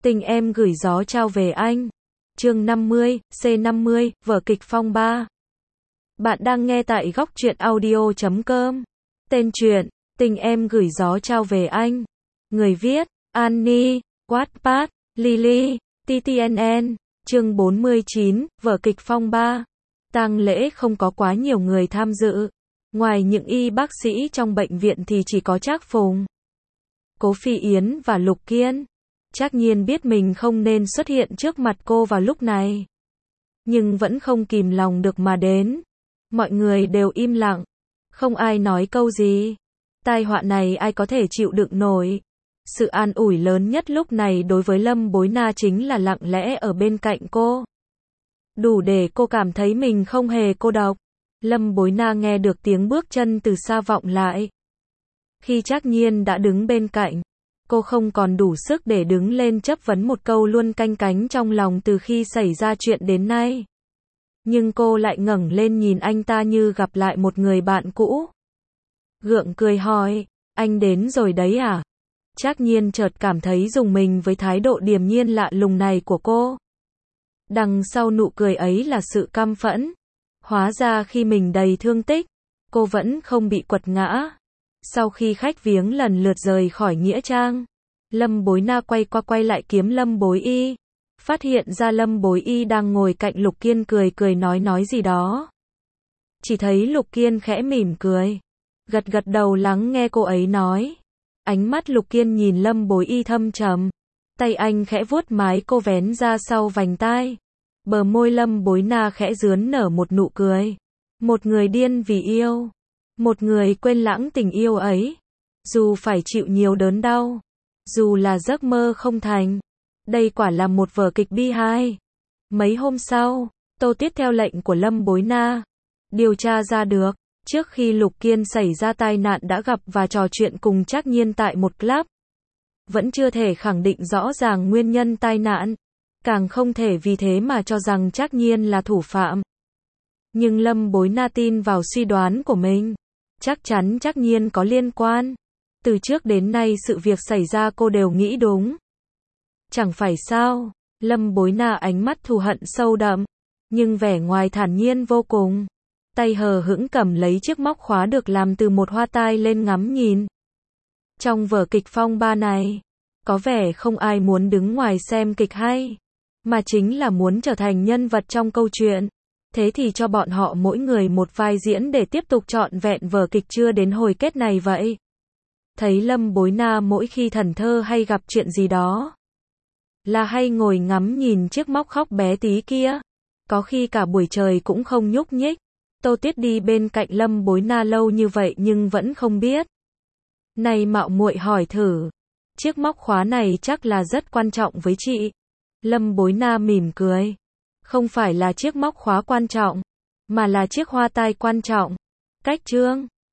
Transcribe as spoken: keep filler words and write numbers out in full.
Tình em gửi gió trao về anh. Chương năm mươi, C năm mươi, vở kịch Phong ba. Bạn đang nghe tại góc truyện audio chấm com. Tên truyện, Tình em gửi gió trao về anh. Người viết, Annie, Wattpad, Lily, tê tê en en. Chương bốn mươi chín, vở kịch Phong ba. Tang lễ không có quá nhiều người tham dự. Ngoài những y bác sĩ trong bệnh viện thì chỉ có Trác Phùng, Cố Phi Yến và Lục Kiên. Trác Nhiên biết mình không nên xuất hiện trước mặt cô vào lúc này, nhưng vẫn không kìm lòng được mà đến. Mọi người đều im lặng, không ai nói câu gì. Tai họa này ai có thể chịu đựng nổi. Sự an ủi lớn nhất lúc này đối với Lâm Bối Na chính là lặng lẽ ở bên cạnh cô. Đủ để cô cảm thấy mình không hề cô độc. Lâm Bối Na nghe được tiếng bước chân từ xa vọng lại. Khi Trác Nhiên đã đứng bên cạnh, cô không còn đủ sức để đứng lên chất vấn một câu luôn canh cánh trong lòng từ khi xảy ra chuyện đến nay. Nhưng cô lại ngẩng lên nhìn anh ta như gặp lại một người bạn cũ. Gượng cười hỏi, anh đến rồi đấy à? Trác Nhiên chợt cảm thấy rùng mình với thái độ điềm nhiên lạ lùng này của cô. Đằng sau nụ cười ấy là sự căm phẫn. Hóa ra khi mình đầy thương tích, cô vẫn không bị quật ngã. Sau khi khách viếng lần lượt rời khỏi nghĩa trang, Lâm Bối Na quay qua quay lại kiếm Lâm Bối Y. Phát hiện ra Lâm Bối Y đang ngồi cạnh Lục Kiên cười cười nói nói gì đó. Chỉ thấy Lục Kiên khẽ mỉm cười, gật gật đầu lắng nghe cô ấy nói. Ánh mắt Lục Kiên nhìn Lâm Bối Y thâm trầm. Tay anh khẽ vuốt mái cô vén ra sau vành tai. Bờ môi Lâm Bối Na khẽ rướn nở một nụ cười. Một người điên vì yêu. Một người quên lãng tình yêu ấy. Dù phải chịu nhiều đớn đau. Dù là giấc mơ không thành. Đây quả là một vở kịch bi hai. Mấy hôm sau, Tô Tiết theo lệnh của Lâm Bối Na điều tra ra được, trước khi Lục Kiên xảy ra tai nạn đã gặp và trò chuyện cùng Trác Nhiên tại một club. Vẫn chưa thể khẳng định rõ ràng nguyên nhân tai nạn, càng không thể vì thế mà cho rằng Trác Nhiên là thủ phạm. Nhưng Lâm Bối Na tin vào suy đoán của mình, chắc chắn Trác Nhiên có liên quan. Từ trước đến nay sự việc xảy ra cô đều nghĩ đúng. Chẳng phải sao? Lâm Bối Na ánh mắt thù hận sâu đậm, nhưng vẻ ngoài thản nhiên vô cùng. Tay hờ hững cầm lấy chiếc móc khóa được làm từ một hoa tai lên ngắm nhìn. Trong vở kịch Phong ba này, có vẻ không ai muốn đứng ngoài xem kịch hay, mà chính là muốn trở thành nhân vật trong câu chuyện. Thế thì cho bọn họ mỗi người một vai diễn để tiếp tục trọn vẹn vở kịch chưa đến hồi kết này vậy. Thấy Lâm Bối Na mỗi khi thẩn thơ hay gặp chuyện gì đó, là hay ngồi ngắm nhìn chiếc móc khóc bé tí kia. Có khi cả buổi trời cũng không nhúc nhích. Tô Tiết đi bên cạnh Lâm Bối Na lâu như vậy nhưng vẫn không biết. Này mạo muội hỏi thử, chiếc móc khóa này chắc là rất quan trọng với chị. Lâm Bối Na mỉm cười. Không phải là chiếc móc khóa quan trọng, mà là chiếc hoa tai quan trọng. Cách trương,